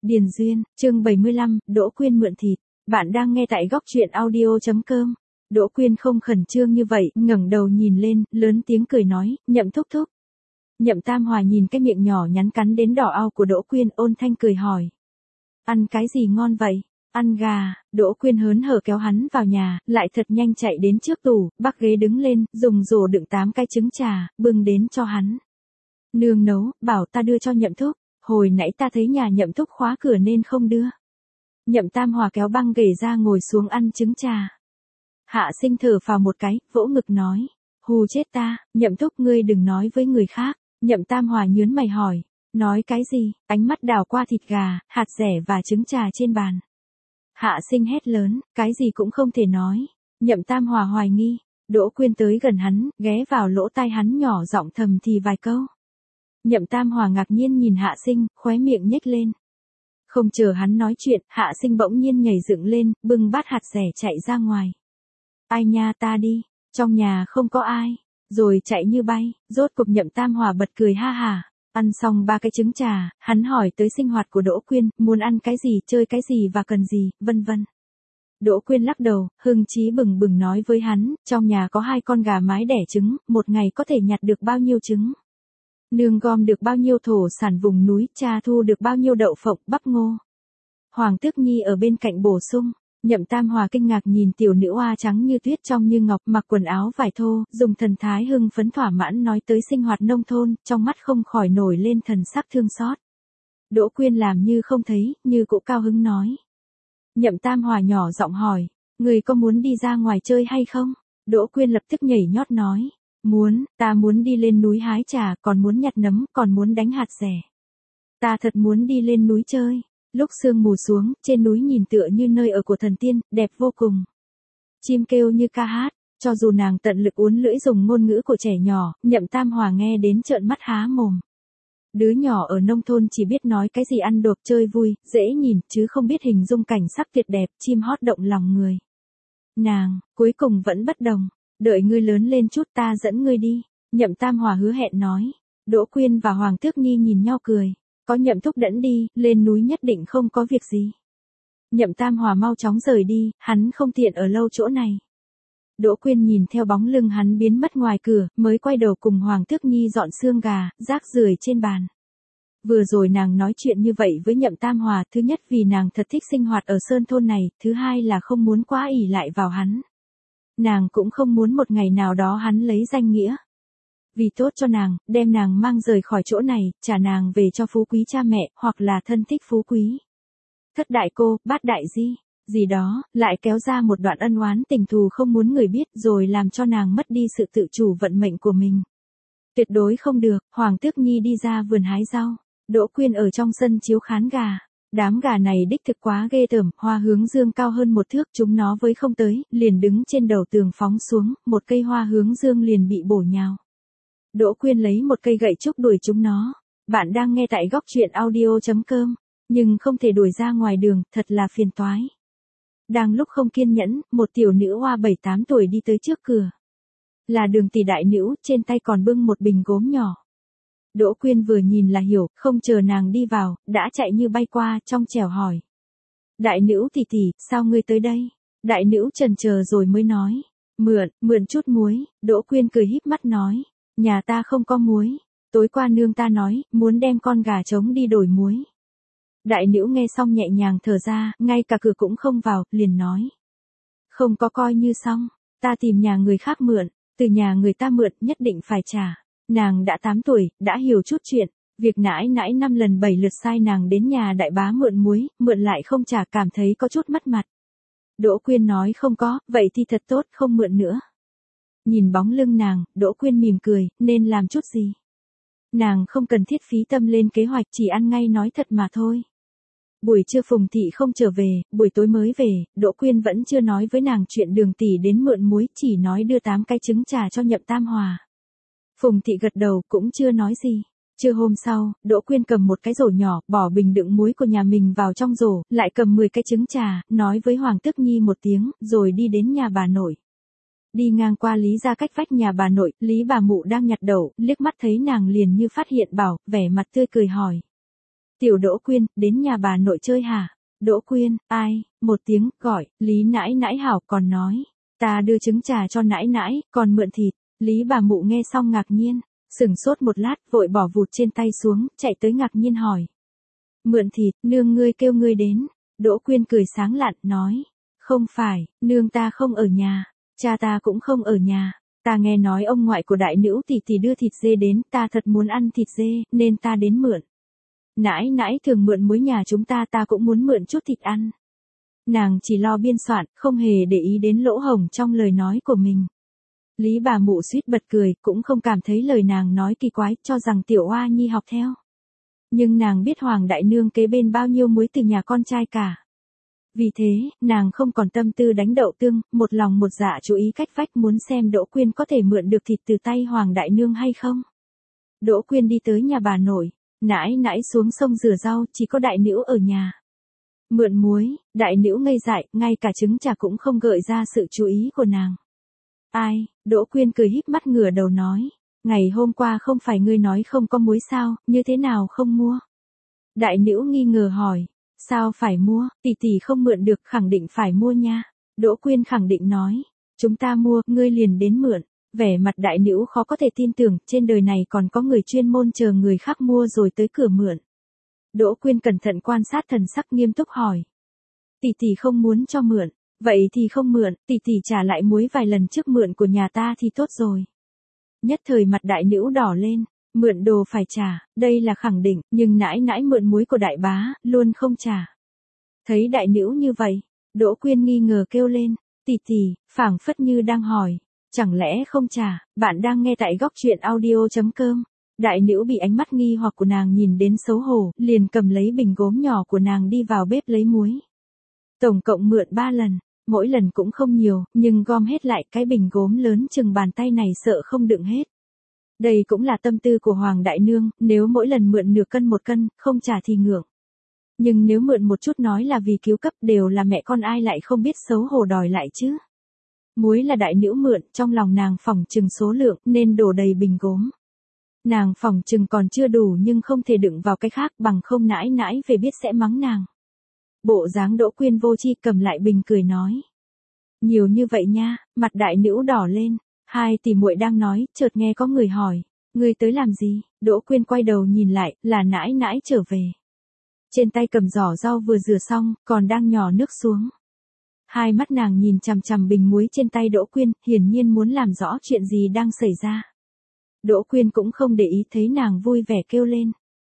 Điền Duyên, chương 75, Đỗ Quyên mượn thịt. Bạn đang nghe tại góc truyện audio.com. Đỗ Quyên không khẩn trương như vậy, ngẩng đầu nhìn lên, lớn tiếng cười nói, Nhậm thúc thúc. Nhậm Tam Hòa nhìn cái miệng nhỏ nhắn cắn đến đỏ ao của Đỗ Quyên, ôn thanh cười hỏi. Ăn cái gì ngon vậy? Ăn gà. Đỗ Quyên hớn hở kéo hắn vào nhà, lại thật nhanh chạy đến trước tủ, bắc ghế đứng lên, dùng rổ đựng 8 cái trứng trà, bưng đến cho hắn. Nương nấu, bảo ta đưa cho Nhậm thúc. Hồi nãy ta thấy nhà Nhậm thúc khóa cửa nên không đưa. Nhậm Tam Hòa kéo băng ghế ra ngồi xuống ăn trứng trà. Hạ Sinh thở phào một cái, vỗ ngực nói. Hù chết ta, Nhậm thúc ngươi đừng nói với người khác. Nhậm Tam Hòa nhớn mày hỏi. Nói cái gì? Ánh mắt đảo qua thịt gà, hạt dẻ và trứng trà trên bàn. Hạ Sinh hét lớn, cái gì cũng không thể nói. Nhậm Tam Hòa hoài nghi. Đỗ Quyên tới gần hắn, ghé vào lỗ tai hắn nhỏ giọng thầm thì vài câu. Nhậm Tam Hòa ngạc nhiên nhìn Hạ Sinh, khóe miệng nhếch lên. Không chờ hắn nói chuyện, Hạ Sinh bỗng nhiên nhảy dựng lên, bưng bát hạt dẻ chạy ra ngoài. Ai nha, ta đi, trong nhà không có ai. Rồi chạy như bay, rốt cục Nhậm Tam Hòa bật cười ha hả. Ăn xong 3 cái trứng trà, hắn hỏi tới sinh hoạt của Đỗ Quyên, muốn ăn cái gì, chơi cái gì và cần gì, vân vân. Đỗ Quyên lắc đầu, hưng chí bừng bừng nói với hắn, trong nhà có 2 con gà mái đẻ trứng, một ngày có thể nhặt được bao nhiêu trứng. Nương gom được bao nhiêu thổ sản vùng núi, cha thu được bao nhiêu đậu phộng, bắp ngô. Hoàng Tước Nhi ở bên cạnh bổ sung. Nhậm Tam Hòa kinh ngạc nhìn tiểu nữ oa trắng như tuyết trong như ngọc, mặc quần áo vải thô, dùng thần thái hưng phấn thỏa mãn nói tới sinh hoạt nông thôn, trong mắt không khỏi nổi lên thần sắc thương xót. Đỗ Quyên làm như không thấy, như cũng cao hứng nói. Nhậm Tam Hòa nhỏ giọng hỏi, người có muốn đi ra ngoài chơi hay không? Đỗ Quyên lập tức nhảy nhót nói. Muốn, ta muốn đi lên núi hái trà, còn muốn nhặt nấm, còn muốn đánh hạt dẻ. Ta thật muốn đi lên núi chơi. Lúc sương mù xuống, trên núi nhìn tựa như nơi ở của thần tiên, đẹp vô cùng. Chim kêu như ca hát, cho dù nàng tận lực uốn lưỡi dùng ngôn ngữ của trẻ nhỏ, Nhậm Tam Hòa nghe đến trợn mắt há mồm. Đứa nhỏ ở nông thôn chỉ biết nói cái gì ăn độp chơi vui, dễ nhìn, chứ không biết hình dung cảnh sắc tuyệt đẹp, chim hót động lòng người. Nàng, cuối cùng vẫn bất đồng. Đợi ngươi lớn lên chút ta dẫn ngươi đi. Nhậm Tam Hòa hứa hẹn nói. Đỗ Quyên và Hoàng Tước Nhi nhìn nhau cười. Có Nhậm thúc dẫn đi, lên núi nhất định không có việc gì. Nhậm Tam Hòa mau chóng rời đi, hắn không tiện ở lâu chỗ này. Đỗ Quyên nhìn theo bóng lưng hắn biến mất ngoài cửa, mới quay đầu cùng Hoàng Tước Nhi dọn xương gà, rác rưởi trên bàn. Vừa rồi nàng nói chuyện như vậy với Nhậm Tam Hòa, thứ nhất vì nàng thật thích sinh hoạt ở sơn thôn này, thứ hai là không muốn quá ỷ lại vào hắn. Nàng cũng không muốn một ngày nào đó hắn lấy danh nghĩa. Vì tốt cho nàng, đem nàng mang rời khỏi chỗ này, trả nàng về cho phú quý cha mẹ, hoặc là thân thích phú quý. Thất đại cô, bát đại di, gì đó, lại kéo ra một đoạn ân oán tình thù không muốn người biết rồi làm cho nàng mất đi sự tự chủ vận mệnh của mình. Tuyệt đối không được. Hoàng Tước Nhi đi ra vườn hái rau. Đỗ Quyên ở trong sân chiếu khán gà. Đám gà này đích thực quá ghê tởm, hoa hướng dương cao hơn 1 thước, chúng nó với không tới, liền đứng trên đầu tường phóng xuống, một cây hoa hướng dương liền bị bổ nhào. Đỗ Quyên lấy một cây gậy trúc đuổi chúng nó. Bạn đang nghe tại góc truyện audio.com, nhưng không thể đuổi ra ngoài đường, thật là phiền toái. Đang lúc không kiên nhẫn, một tiểu nữ hoa 7-8 tuổi đi tới trước cửa. Là Đường tỷ đại nữ, trên tay còn bưng một bình gốm nhỏ. Đỗ Quyên vừa nhìn là hiểu, không chờ nàng đi vào, đã chạy như bay qua, trong trẻo hỏi. Đại nữ tỷ tỷ, sao ngươi tới đây? Đại nữ chần chờ rồi mới nói. Mượn chút muối. Đỗ Quyên cười híp mắt nói. Nhà ta không có muối. Tối qua nương ta nói, muốn đem con gà trống đi đổi muối. Đại nữ nghe xong nhẹ nhàng thở ra, ngay cả cửa cũng không vào, liền nói. Không có coi như xong, ta tìm nhà người khác mượn, từ nhà người ta mượn nhất định phải trả. Nàng đã 8 tuổi, đã hiểu chút chuyện, việc nãi 5 lần 7 lượt sai nàng đến nhà đại bá mượn muối, mượn lại không trả cảm thấy có chút mất mặt. Đỗ Quyên nói không có, vậy thì thật tốt, không mượn nữa. Nhìn bóng lưng nàng, Đỗ Quyên mỉm cười, nên làm chút gì. Nàng không cần thiết phí tâm lên kế hoạch, chỉ ăn ngay nói thật mà thôi. Buổi trưa Phùng Thị không trở về, buổi tối mới về, Đỗ Quyên vẫn chưa nói với nàng chuyện Đường tỷ đến mượn muối, chỉ nói đưa 8 cái trứng trà cho Nhậm Tam Hòa. Phùng Thị gật đầu, cũng chưa nói gì. Trưa hôm sau, Đỗ Quyên cầm một cái rổ nhỏ, bỏ bình đựng muối của nhà mình vào trong rổ, lại cầm 10 cái trứng trà, nói với Hoàng Tước Nhi một tiếng, rồi đi đến nhà bà nội. Đi ngang qua Lý gia cách vách nhà bà nội, Lý bà mụ đang nhặt đậu, liếc mắt thấy nàng liền như phát hiện bảo, vẻ mặt tươi cười hỏi. Tiểu Đỗ Quyên, đến nhà bà nội chơi hả? Đỗ Quyên, ai? Một tiếng, gọi, Lý nãi nãi hảo còn nói. Ta đưa trứng trà cho nãi nãi, còn mượn thịt. Lý bà mụ nghe xong ngạc nhiên, sửng sốt một lát, vội bỏ vụt trên tay xuống, chạy tới ngạc nhiên hỏi. Mượn thịt, nương ngươi kêu ngươi đến. Đỗ Quyên cười sáng lạn, nói. Không phải, nương ta không ở nhà, cha ta cũng không ở nhà. Ta nghe nói ông ngoại của đại nữ tỷ tỷ đưa thịt dê đến, ta thật muốn ăn thịt dê, nên ta đến mượn. Nãi nãi thường mượn muối nhà chúng ta cũng muốn mượn chút thịt ăn. Nàng chỉ lo biên soạn, không hề để ý đến lỗ hổng trong lời nói của mình. Lý bà mụ suýt bật cười, cũng không cảm thấy lời nàng nói kỳ quái, cho rằng tiểu oa nhi học theo. Nhưng nàng biết Hoàng đại nương kế bên bao nhiêu muối từ nhà con trai cả. Vì thế, nàng không còn tâm tư đánh đậu tương, một lòng một dạ chú ý cách vách muốn xem Đỗ Quyên có thể mượn được thịt từ tay Hoàng đại nương hay không. Đỗ Quyên đi tới nhà bà nội, nãi nãi xuống sông rửa rau, chỉ có đại nữu ở nhà. Mượn muối, đại nữu ngây dại, ngay cả trứng trà cũng không gợi ra sự chú ý của nàng. Ai? Đỗ Quyên cười híp mắt ngửa đầu nói. Ngày hôm qua không phải ngươi nói không có muối sao, như thế nào không mua? Đại nữu nghi ngờ hỏi. Sao phải mua, tỷ tỷ không mượn được, khẳng định phải mua nha. Đỗ Quyên khẳng định nói. Chúng ta mua, ngươi liền đến mượn. Vẻ mặt đại nữu khó có thể tin tưởng, trên đời này còn có người chuyên môn chờ người khác mua rồi tới cửa mượn. Đỗ Quyên cẩn thận quan sát thần sắc nghiêm túc hỏi. Tỷ tỷ không muốn cho mượn, vậy thì không mượn, tỷ tỷ trả lại muối vài lần trước mượn của nhà ta thì tốt rồi. Nhất thời mặt đại nữu đỏ lên, mượn đồ phải trả, đây là khẳng định, nhưng nãi nãi mượn muối của đại bá, luôn không trả. Thấy đại nữu như vậy, Đỗ Quyên nghi ngờ kêu lên, tỷ tỷ, phảng phất như đang hỏi, chẳng lẽ không trả, bạn đang nghe tại góc truyện audio.com. Đại nữu bị ánh mắt nghi hoặc của nàng nhìn đến xấu hổ, liền cầm lấy bình gốm nhỏ của nàng đi vào bếp lấy muối. Tổng cộng mượn 3 lần, mỗi lần cũng không nhiều, nhưng gom hết lại cái bình gốm lớn chừng bàn tay này sợ không đựng hết. Đây cũng là tâm tư của Hoàng đại nương, nếu mỗi lần mượn nửa cân 1 cân, không trả thì ngượng. Nhưng nếu mượn một chút nói là vì cứu cấp, đều là mẹ con, ai lại không biết xấu hổ đòi lại chứ. Muối là đại nữu mượn, trong lòng nàng phỏng chừng số lượng, nên đổ đầy bình gốm. Nàng phỏng chừng còn chưa đủ nhưng không thể đựng vào cái khác, bằng không nãi nãi về biết sẽ mắng nàng. Bộ dáng Đỗ Quyên vô tri cầm lại bình cười nói. Nhiều như vậy nha, mặt đại nữu đỏ lên. Hai tỷ muội đang nói, chợt nghe có người hỏi. Ngươi tới làm gì? Đỗ Quyên quay đầu nhìn lại, là nãi nãi trở về. Trên tay cầm giỏ rau vừa rửa xong, còn đang nhỏ nước xuống. Hai mắt nàng nhìn chằm chằm bình muối trên tay Đỗ Quyên, hiển nhiên muốn làm rõ chuyện gì đang xảy ra. Đỗ Quyên cũng không để ý, thấy nàng vui vẻ kêu lên.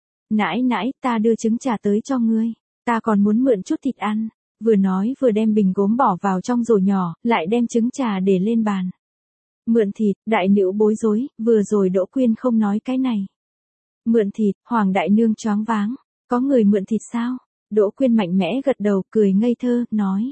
Nãi nãi, ta đưa trứng trà tới cho ngươi, ta còn muốn mượn chút thịt ăn. Vừa nói vừa đem bình gốm bỏ vào trong rổ nhỏ, lại đem trứng trà để lên bàn. Mượn thịt, đại nữu bối rối, vừa rồi Đỗ Quyên không nói cái này. Mượn thịt, Hoàng đại nương choáng váng, có người mượn thịt sao? Đỗ Quyên mạnh mẽ gật đầu, cười ngây thơ, nói.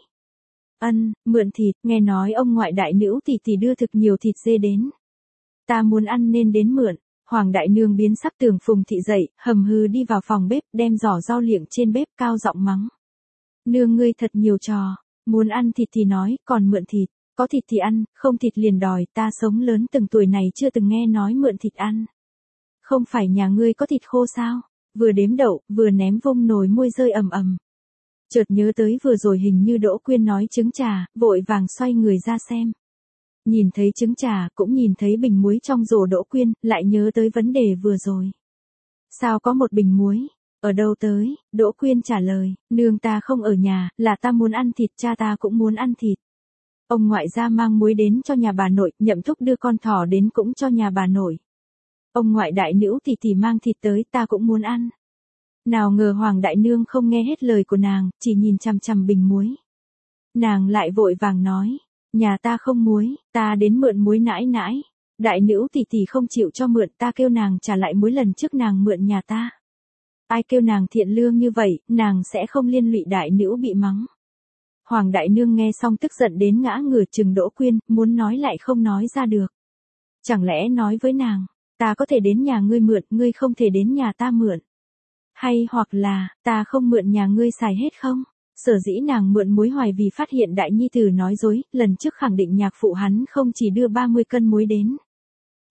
Mượn thịt, nghe nói ông ngoại đại nữu tỷ tỷ đưa thực nhiều thịt dê đến. Ta muốn ăn nên đến mượn. Hoàng đại nương biến sắc, Tường Phùng thị dậy, hầm hừ đi vào phòng bếp, đem giỏ rau liệng trên bếp, cao giọng mắng. Nương ngươi thật nhiều trò, muốn ăn thịt thì nói, còn mượn thịt, có thịt thì ăn, không thịt liền đòi, ta sống lớn từng tuổi này chưa từng nghe nói mượn thịt ăn. Không phải nhà ngươi có thịt khô sao? Vừa đếm đậu, vừa ném vung nồi môi rơi ầm ầm. Chợt nhớ tới vừa rồi hình như Đỗ Quyên nói trứng trà, vội vàng xoay người ra xem. Nhìn thấy trứng trà, cũng nhìn thấy bình muối trong rổ Đỗ Quyên, lại nhớ tới vấn đề vừa rồi. Sao có một bình muối? Ở đâu tới? Đỗ Quyên trả lời, nương ta không ở nhà, là ta muốn ăn thịt, cha ta cũng muốn ăn thịt. Ông ngoại ra mang muối đến cho nhà bà nội, Nhậm Thúc đưa con thỏ đến cũng cho nhà bà nội. Ông ngoại đại nữu tỷ mang thịt tới, ta cũng muốn ăn. Nào ngờ Hoàng đại nương không nghe hết lời của nàng, chỉ nhìn chằm chằm bình muối. Nàng lại vội vàng nói, nhà ta không muối, ta đến mượn muối nãi nãi. Đại nữu tỷ không chịu cho mượn, ta kêu nàng trả lại muối lần trước nàng mượn nhà ta. Ai kêu nàng thiện lương như vậy, nàng sẽ không liên lụy đại nữu bị mắng. Hoàng đại nương nghe xong tức giận đến ngã ngửa chừng Đỗ Quyên, muốn nói lại không nói ra được. Chẳng lẽ nói với nàng, ta có thể đến nhà ngươi mượn, ngươi không thể đến nhà ta mượn. Hay hoặc là, ta không mượn nhà ngươi xài hết không? Sở dĩ nàng mượn muối hoài vì phát hiện đại nhi tử nói dối, lần trước khẳng định nhạc phụ hắn không chỉ đưa 30 cân muối đến.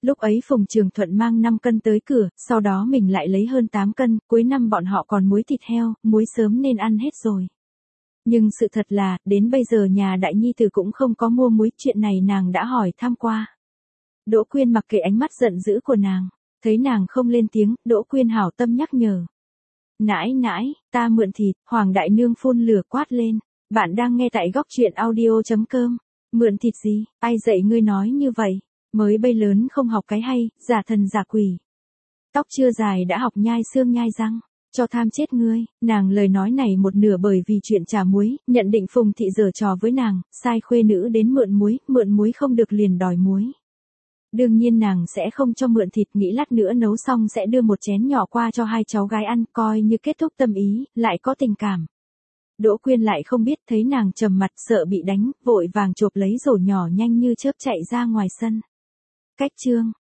Lúc ấy Phùng Trường Thuận mang 5 cân tới cửa, sau đó mình lại lấy hơn 8 cân, cuối năm bọn họ còn muối thịt heo, muối sớm nên ăn hết rồi. Nhưng sự thật là, đến bây giờ nhà đại nhi tử cũng không có mua muối, chuyện này nàng đã hỏi thăm qua. Đỗ Quyên mặc kệ ánh mắt giận dữ của nàng, thấy nàng không lên tiếng, Đỗ Quyên hảo tâm nhắc nhở. Nãi nãi, ta mượn thịt, Hoàng đại nương phun lửa quát lên, bạn đang nghe tại góc truyện audio.com. Mượn thịt gì, ai dạy ngươi nói như vậy, mới bay lớn không học cái hay, giả thần giả quỷ. Tóc chưa dài đã học nhai xương nhai răng, cho tham chết ngươi. Nàng lời nói này một nửa bởi vì chuyện trả muối, nhận định Phùng thị giở trò với nàng, sai khuê nữ đến mượn muối không được liền đòi muối. Đương nhiên nàng sẽ không cho mượn thịt, nghĩ lát nữa nấu xong sẽ đưa một chén nhỏ qua cho hai cháu gái ăn, coi như kết thúc tâm ý, lại có tình cảm. Đỗ Quyên lại không biết, thấy nàng trầm mặt sợ bị đánh, vội vàng chộp lấy rổ nhỏ nhanh như chớp chạy ra ngoài sân. Cách chương